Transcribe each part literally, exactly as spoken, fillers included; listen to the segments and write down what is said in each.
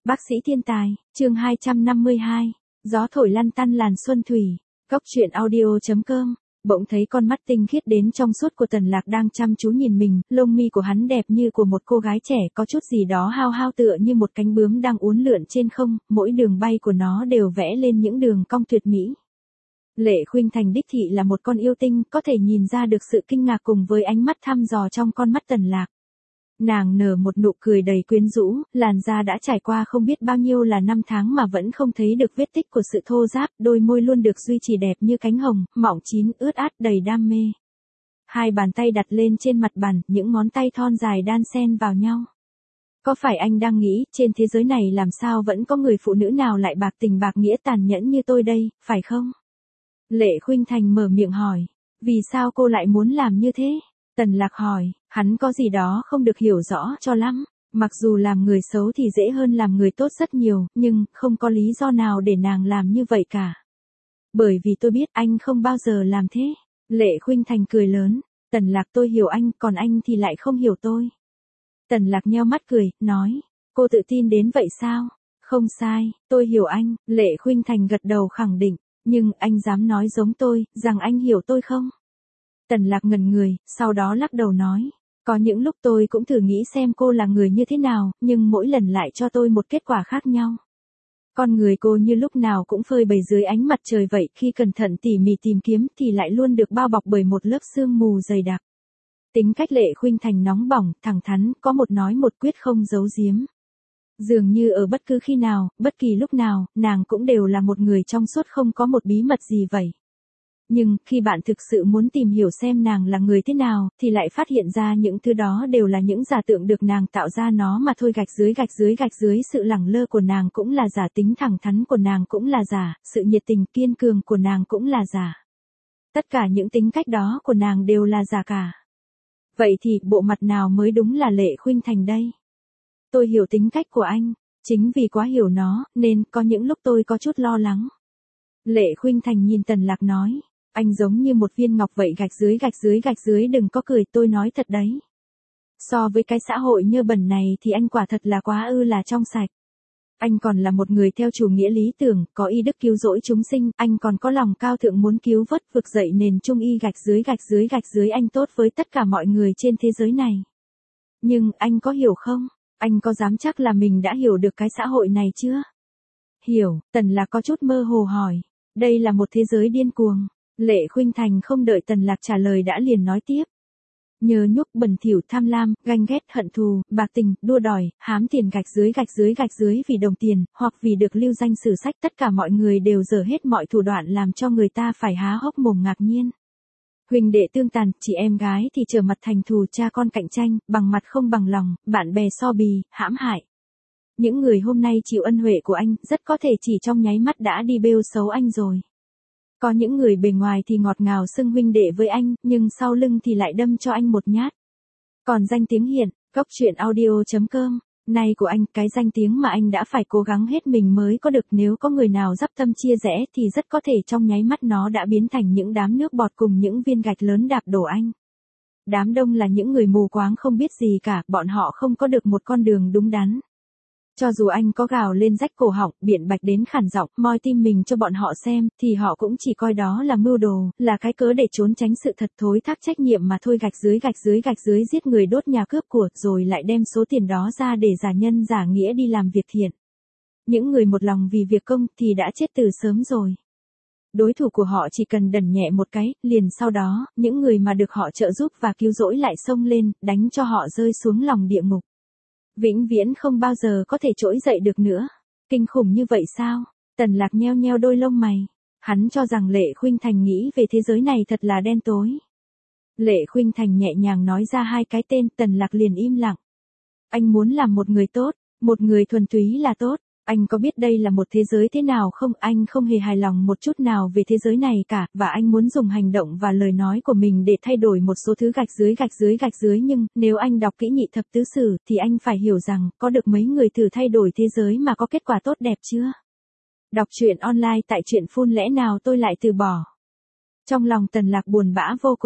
Bác sĩ thiên tài, chương hai trăm năm mươi hai, gió thổi lăn tăn làn xuân thủy, góc truyện audio.com. Bỗng thấy con mắt tinh khiết đến trong suốt của Tần Lạc đang chăm chú nhìn mình, lông mi của hắn đẹp như của một cô gái trẻ, có chút gì đó hao hao tựa như một cánh bướm đang uốn lượn trên không, mỗi đường bay của nó đều vẽ lên những đường cong tuyệt mỹ. Lệ Khuynh Thành đích thị là một con yêu tinh, có thể nhìn ra được sự kinh ngạc cùng với ánh mắt thăm dò trong con mắt Tần Lạc. Nàng nở một nụ cười đầy quyến rũ, làn da đã trải qua không biết bao nhiêu là năm tháng mà vẫn không thấy được vết tích của sự thô ráp, đôi môi luôn được duy trì đẹp như cánh hồng, mọng chín, ướt át, đầy đam mê. Hai bàn tay đặt lên trên mặt bàn, những ngón tay thon dài đan xen vào nhau. Có phải anh đang nghĩ, trên thế giới này làm sao vẫn có người phụ nữ nào lại bạc tình bạc nghĩa tàn nhẫn như tôi đây, phải không? Lệ Khuynh Thành mở miệng hỏi, vì sao cô lại muốn làm như thế? Tần Lạc hỏi, hắn có gì đó không được hiểu rõ cho lắm, mặc dù làm người xấu thì dễ hơn làm người tốt rất nhiều, nhưng không có lý do nào để nàng làm như vậy cả. Bởi vì tôi biết anh không bao giờ làm thế. Lệ Khuynh Thành cười lớn, Tần Lạc tôi hiểu anh, còn anh thì lại không hiểu tôi. Tần Lạc nheo mắt cười, nói, cô tự tin đến vậy sao? Không sai, tôi hiểu anh. Lệ Khuynh Thành gật đầu khẳng định, nhưng anh dám nói giống tôi, rằng anh hiểu tôi không? Tần Lạc ngẩn người, sau đó lắc đầu nói, có những lúc tôi cũng thử nghĩ xem cô là người như thế nào, nhưng mỗi lần lại cho tôi một kết quả khác nhau. Con người cô như lúc nào cũng phơi bày dưới ánh mặt trời vậy, khi cẩn thận tỉ mỉ tìm kiếm thì lại luôn được bao bọc bởi một lớp sương mù dày đặc. Tính cách Lệ Khuynh Thành nóng bỏng, thẳng thắn, có một nói một quyết không giấu giếm. Dường như ở bất cứ khi nào, bất kỳ lúc nào, nàng cũng đều là một người trong suốt không có một bí mật gì vậy. Nhưng, khi bạn thực sự muốn tìm hiểu xem nàng là người thế nào, thì lại phát hiện ra những thứ đó đều là những giả tượng được nàng tạo ra nó mà thôi. Gạch dưới gạch dưới gạch dưới sự lẳng lơ của nàng cũng là giả, tính thẳng thắn của nàng cũng là giả, sự nhiệt tình kiên cường của nàng cũng là giả. Tất cả những tính cách đó của nàng đều là giả cả. Vậy thì, bộ mặt nào mới đúng là Lệ Khuynh Thành đây? Tôi hiểu tính cách của anh, chính vì quá hiểu nó, nên có những lúc tôi có chút lo lắng. Lệ Khuynh Thành nhìn Tần Lạc nói, anh giống như một viên ngọc vậy, gạch dưới gạch dưới gạch dưới, đừng có cười, tôi nói thật đấy. So với cái xã hội nhơ bẩn này thì anh quả thật là quá ư là trong sạch. Anh còn là một người theo chủ nghĩa lý tưởng, có y đức cứu rỗi chúng sinh, anh còn có lòng cao thượng muốn cứu vớt vực dậy nền trung y. Gạch dưới gạch dưới gạch dưới, anh tốt với tất cả mọi người trên thế giới này. Nhưng anh có hiểu không? Anh có dám chắc là mình đã hiểu được cái xã hội này chưa? Hiểu, Tần Lạc có chút mơ hồ hỏi. Đây là một thế giới điên cuồng. Lệ Khuynh Thành không đợi Tần Lạc trả lời đã liền nói tiếp. Nhơ nhúc, bẩn thỉu, tham lam, ganh ghét, hận thù, bạc tình, đua đòi, hám tiền. Gạch dưới gạch dưới gạch dưới, vì đồng tiền, hoặc vì được lưu danh sử sách, tất cả mọi người đều dở hết mọi thủ đoạn làm cho người ta phải há hốc mồm ngạc nhiên. Huynh đệ tương tàn, chị em gái thì trở mặt thành thù, cha con cạnh tranh, bằng mặt không bằng lòng, bạn bè so bì, hãm hại. Những người hôm nay chịu ân huệ của anh, rất có thể chỉ trong nháy mắt đã đi bêu xấu anh rồi. Có những người bề ngoài thì ngọt ngào xưng huynh đệ với anh, nhưng sau lưng thì lại đâm cho anh một nhát. Còn danh tiếng hiện, góc truyện audio.com, này của anh, cái danh tiếng mà anh đã phải cố gắng hết mình mới có được, nếu có người nào dắp tâm chia rẽ thì rất có thể trong nháy mắt nó đã biến thành những đám nước bọt cùng những viên gạch lớn đạp đổ anh. Đám đông là những người mù quáng không biết gì cả, bọn họ không có được một con đường đúng đắn. Cho dù anh có gào lên rách cổ họng, biện bạch đến khản giọng, moi tim mình cho bọn họ xem, thì họ cũng chỉ coi đó là mưu đồ, là cái cớ để trốn tránh sự thật thối thác trách nhiệm mà thôi. Gạch dưới gạch dưới gạch dưới, giết người, đốt nhà, cướp của, rồi lại đem số tiền đó ra để giả nhân giả nghĩa đi làm việc thiện. Những người một lòng vì việc công thì đã chết từ sớm rồi. Đối thủ của họ chỉ cần đần nhẹ một cái, liền sau đó, những người mà được họ trợ giúp và cứu rỗi lại xông lên, đánh cho họ rơi xuống lòng địa ngục. Vĩnh viễn không bao giờ có thể trỗi dậy được nữa. Kinh khủng như vậy sao? Tần Lạc nheo nheo đôi lông mày. Hắn cho rằng Lệ Khuynh Thành nghĩ về thế giới này thật là đen tối. Lệ Khuynh Thành nhẹ nhàng nói ra hai cái tên, Tần Lạc liền im lặng. Anh muốn làm một người tốt, một người thuần túy là tốt. Anh có biết đây là một thế giới thế nào không? Anh không hề hài lòng một chút nào về thế giới này cả, và anh muốn dùng hành động và lời nói của mình để thay đổi một số thứ. Gạch dưới gạch dưới gạch dưới, nhưng, nếu anh đọc kỹ Nhị Thập Tứ Sử, thì anh phải hiểu rằng, có được mấy người thử thay đổi thế giới mà có kết quả tốt đẹp chưa? Đọc truyện online tại truyện phun, lẽ nào tôi lại từ bỏ? Trong lòng Tần Lạc buồn bã vô cùng.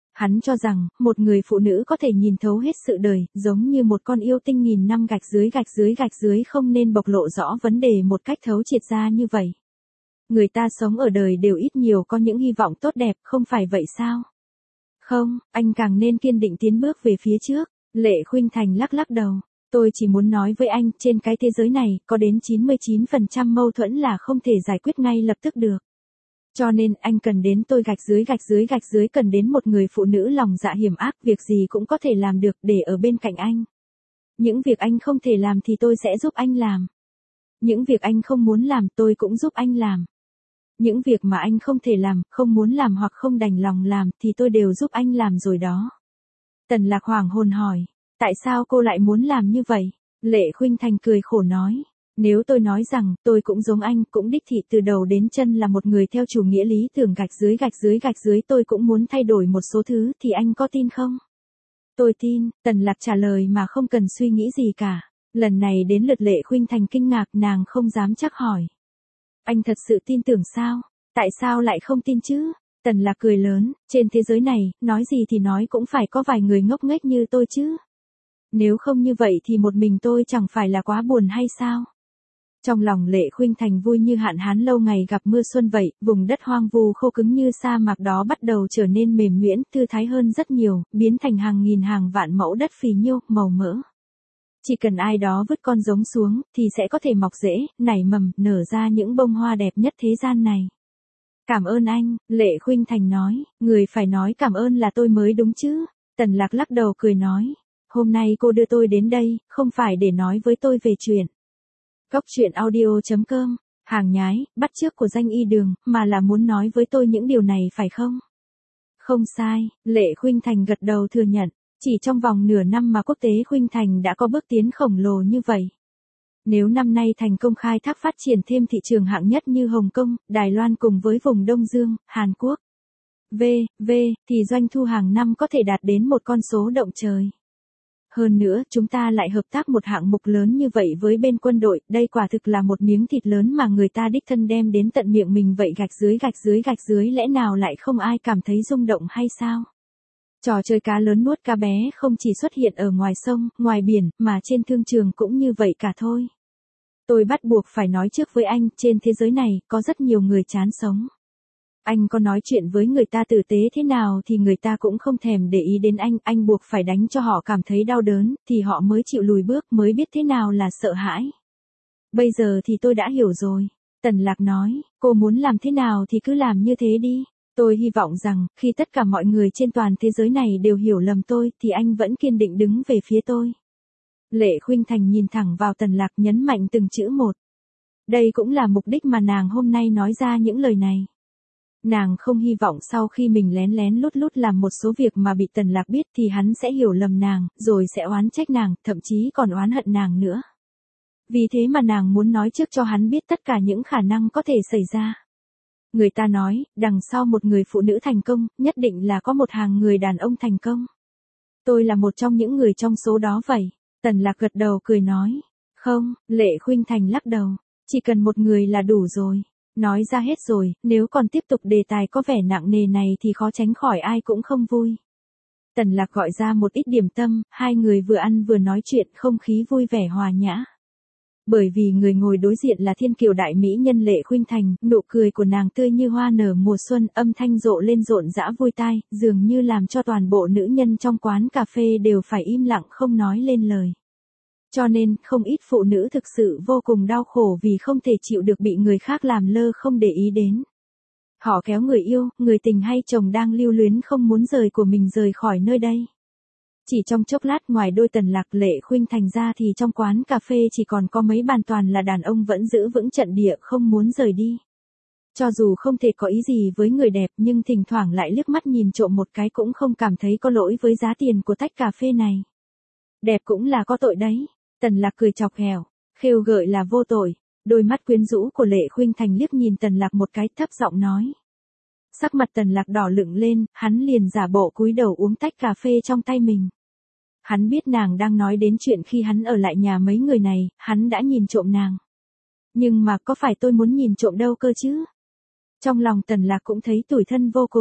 Hắn cho rằng, một người phụ nữ có thể nhìn thấu hết sự đời, giống như một con yêu tinh nghìn năm gạch dưới gạch dưới gạch dưới không nên bộc lộ rõ vấn đề một cách thấu triệt ra như vậy. Người ta sống ở đời đều ít nhiều có những hy vọng tốt đẹp, không phải vậy sao? Không, anh càng nên kiên định tiến bước về phía trước. Lệ Khuynh Thành lắc lắc đầu. Tôi chỉ muốn nói với anh, trên cái thế giới này, có đến chín mươi chín phần trăm mâu thuẫn là không thể giải quyết ngay lập tức được. Cho nên anh cần đến tôi gạch dưới gạch dưới gạch dưới cần đến một người phụ nữ lòng dạ hiểm ác, việc gì cũng có thể làm được để ở bên cạnh anh. Những việc anh không thể làm thì tôi sẽ giúp anh làm. Những việc anh không muốn làm tôi cũng giúp anh làm. Những việc mà anh không thể làm, không muốn làm hoặc không đành lòng làm thì tôi đều giúp anh làm rồi đó. Tần Lạc hoảng hồn hỏi, tại sao cô lại muốn làm như vậy? Lệ Khuynh Thành cười khổ nói, nếu tôi nói rằng tôi cũng giống anh, cũng đích thị từ đầu đến chân là một người theo chủ nghĩa lý tưởng gạch dưới gạch dưới gạch dưới tôi cũng muốn thay đổi một số thứ thì anh có tin không? Tôi tin, Tần Lạc trả lời mà không cần suy nghĩ gì cả. Lần này đến lượt Lệ Khuynh Thành kinh ngạc, nàng không dám chắc hỏi. Anh thật sự tin tưởng sao? Tại sao lại không tin chứ? Tần Lạc cười lớn, trên thế giới này, nói gì thì nói cũng phải có vài người ngốc nghếch như tôi chứ. Nếu không như vậy thì một mình tôi chẳng phải là quá buồn hay sao? Trong lòng Lệ Khuynh Thành vui như hạn hán lâu ngày gặp mưa xuân vậy, vùng đất hoang vu khô cứng như sa mạc đó bắt đầu trở nên mềm nhuyễn, thư thái hơn rất nhiều, biến thành hàng nghìn hàng vạn mẫu đất phì nhiêu, màu mỡ. Chỉ cần ai đó vứt con giống xuống, thì sẽ có thể mọc rễ, nảy mầm, nở ra những bông hoa đẹp nhất thế gian này. Cảm ơn anh, Lệ Khuynh Thành nói, người phải nói cảm ơn là tôi mới đúng chứ. Tần Lạc lắc đầu cười nói, hôm nay cô đưa tôi đến đây, không phải để nói với tôi về chuyện. Góc truyện audio chấm com, hàng nhái, bắt chước của danh y đường, mà là muốn nói với tôi những điều này phải không? Không sai, Lệ Khuynh Thành gật đầu thừa nhận, chỉ trong vòng nửa năm mà quốc tế Khuynh Thành đã có bước tiến khổng lồ như vậy. Nếu năm nay thành công khai thác phát triển thêm thị trường hạng nhất như Hồng Kông, Đài Loan cùng với vùng Đông Dương, Hàn Quốc, V, V, thì doanh thu hàng năm có thể đạt đến một con số động trời. Hơn nữa, chúng ta lại hợp tác một hạng mục lớn như vậy với bên quân đội, đây quả thực là một miếng thịt lớn mà người ta đích thân đem đến tận miệng mình vậy gạch dưới gạch dưới gạch dưới lẽ nào lại không ai cảm thấy rung động hay sao? Trò chơi cá lớn nuốt cá bé không chỉ xuất hiện ở ngoài sông, ngoài biển, mà trên thương trường cũng như vậy cả thôi. Tôi bắt buộc phải nói trước với anh, trên thế giới này, có rất nhiều người chán sống. Anh có nói chuyện với người ta tử tế thế nào thì người ta cũng không thèm để ý đến anh, anh buộc phải đánh cho họ cảm thấy đau đớn, thì họ mới chịu lùi bước, mới biết thế nào là sợ hãi. Bây giờ thì tôi đã hiểu rồi. Tần Lạc nói, cô muốn làm thế nào thì cứ làm như thế đi. Tôi hy vọng rằng, khi tất cả mọi người trên toàn thế giới này đều hiểu lầm tôi, thì anh vẫn kiên định đứng về phía tôi. Lệ Khuynh Thành nhìn thẳng vào Tần Lạc nhấn mạnh từng chữ một. Đây cũng là mục đích mà nàng hôm nay nói ra những lời này. Nàng không hy vọng sau khi mình lén lén lút lút làm một số việc mà bị Tần Lạc biết thì hắn sẽ hiểu lầm nàng, rồi sẽ oán trách nàng, thậm chí còn oán hận nàng nữa. Vì thế mà nàng muốn nói trước cho hắn biết tất cả những khả năng có thể xảy ra. Người ta nói, đằng sau một người phụ nữ thành công, nhất định là có một hàng người đàn ông thành công. Tôi là một trong những người trong số đó vậy. Tần Lạc gật đầu cười nói. Không, Lệ Khuynh Thành lắc đầu. Chỉ cần một người là đủ rồi. Nói ra hết rồi, nếu còn tiếp tục đề tài có vẻ nặng nề này thì khó tránh khỏi ai cũng không vui. Tần Lạc gọi ra một ít điểm tâm, hai người vừa ăn vừa nói chuyện, không khí vui vẻ hòa nhã. Bởi vì người ngồi đối diện là thiên kiều đại mỹ nhân Lệ Khuynh Thành, nụ cười của nàng tươi như hoa nở mùa xuân, âm thanh rộ lên rộn rã vui tai, dường như làm cho toàn bộ nữ nhân trong quán cà phê đều phải im lặng không nói lên lời. Cho nên, không ít phụ nữ thực sự vô cùng đau khổ vì không thể chịu được bị người khác làm lơ không để ý đến. Họ kéo người yêu, người tình hay chồng đang lưu luyến không muốn rời của mình rời khỏi nơi đây. Chỉ trong chốc lát ngoài đôi Tần Lạc Lệ Khuynh Thành ra thì trong quán cà phê chỉ còn có mấy bàn toàn là đàn ông vẫn giữ vững trận địa không muốn rời đi. Cho dù không thể có ý gì với người đẹp nhưng thỉnh thoảng lại liếc mắt nhìn trộm một cái cũng không cảm thấy có lỗi với giá tiền của tách cà phê này. Đẹp cũng là có tội đấy. Tần Lạc cười chọc ghẹo, khêu gợi là vô tội. Đôi mắt quyến rũ của Lệ Khuynh Thành liếc nhìn Tần Lạc một cái thấp giọng nói. Sắc mặt Tần Lạc đỏ lựng lên, hắn liền giả bộ cúi đầu uống tách cà phê trong tay mình. Hắn biết nàng đang nói đến chuyện khi hắn ở lại nhà mấy người này, hắn đã nhìn trộm nàng. Nhưng mà có phải tôi muốn nhìn trộm đâu cơ chứ? Trong lòng Tần Lạc cũng thấy tủi thân vô cùng.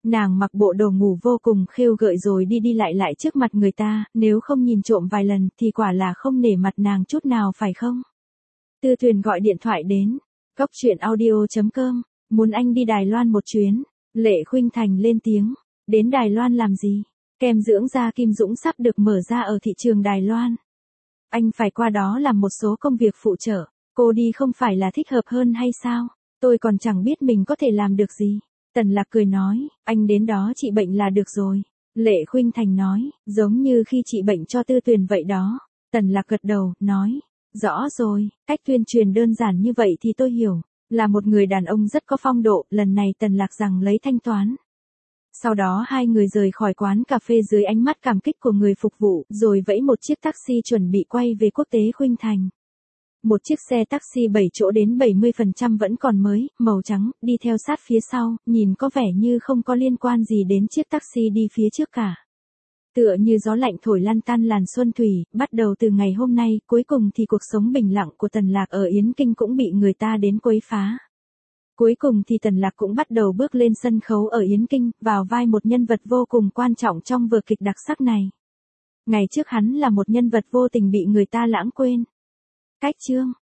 Nàng mặc bộ đồ ngủ vô cùng khêu gợi rồi đi đi lại lại trước mặt người ta, nếu không nhìn trộm vài lần thì quả là không nể mặt nàng chút nào phải không? Tư Tuyền gọi điện thoại đến. Cóc truyện audio chấm com, muốn anh đi Đài Loan một chuyến. Lệ Khuynh Thành lên tiếng. Đến Đài Loan làm gì? Kem dưỡng da Kim Dũng sắp được mở ra ở thị trường Đài Loan. Anh phải qua đó làm một số công việc phụ trợ. Cô đi không phải là thích hợp hơn hay sao? Tôi còn chẳng biết mình có thể làm được gì. Tần Lạc cười nói, anh đến đó trị bệnh là được rồi. Lệ Khuynh Thành nói, giống như khi trị bệnh cho Tư Tuyền vậy đó. Tần Lạc gật đầu, nói, rõ rồi, cách tuyên truyền đơn giản như vậy thì tôi hiểu. Là một người đàn ông rất có phong độ, lần này Tần Lạc rằng lấy thanh toán. Sau đó hai người rời khỏi quán cà phê dưới ánh mắt cảm kích của người phục vụ, rồi vẫy một chiếc taxi chuẩn bị quay về quốc tế Khuynh Thành. Một chiếc xe taxi bảy chỗ đến bảy mươi phần trăm vẫn còn mới, màu trắng, đi theo sát phía sau, nhìn có vẻ như không có liên quan gì đến chiếc taxi đi phía trước cả. Tựa như gió lạnh thổi lăn tăn làn xuân thủy, bắt đầu từ ngày hôm nay, cuối cùng thì cuộc sống bình lặng của Tần Lạc ở Yến Kinh cũng bị người ta đến quấy phá. Cuối cùng thì Tần Lạc cũng bắt đầu bước lên sân khấu ở Yến Kinh, vào vai một nhân vật vô cùng quan trọng trong vở kịch đặc sắc này. Ngày trước hắn là một nhân vật vô tình bị người ta lãng quên. Cách chương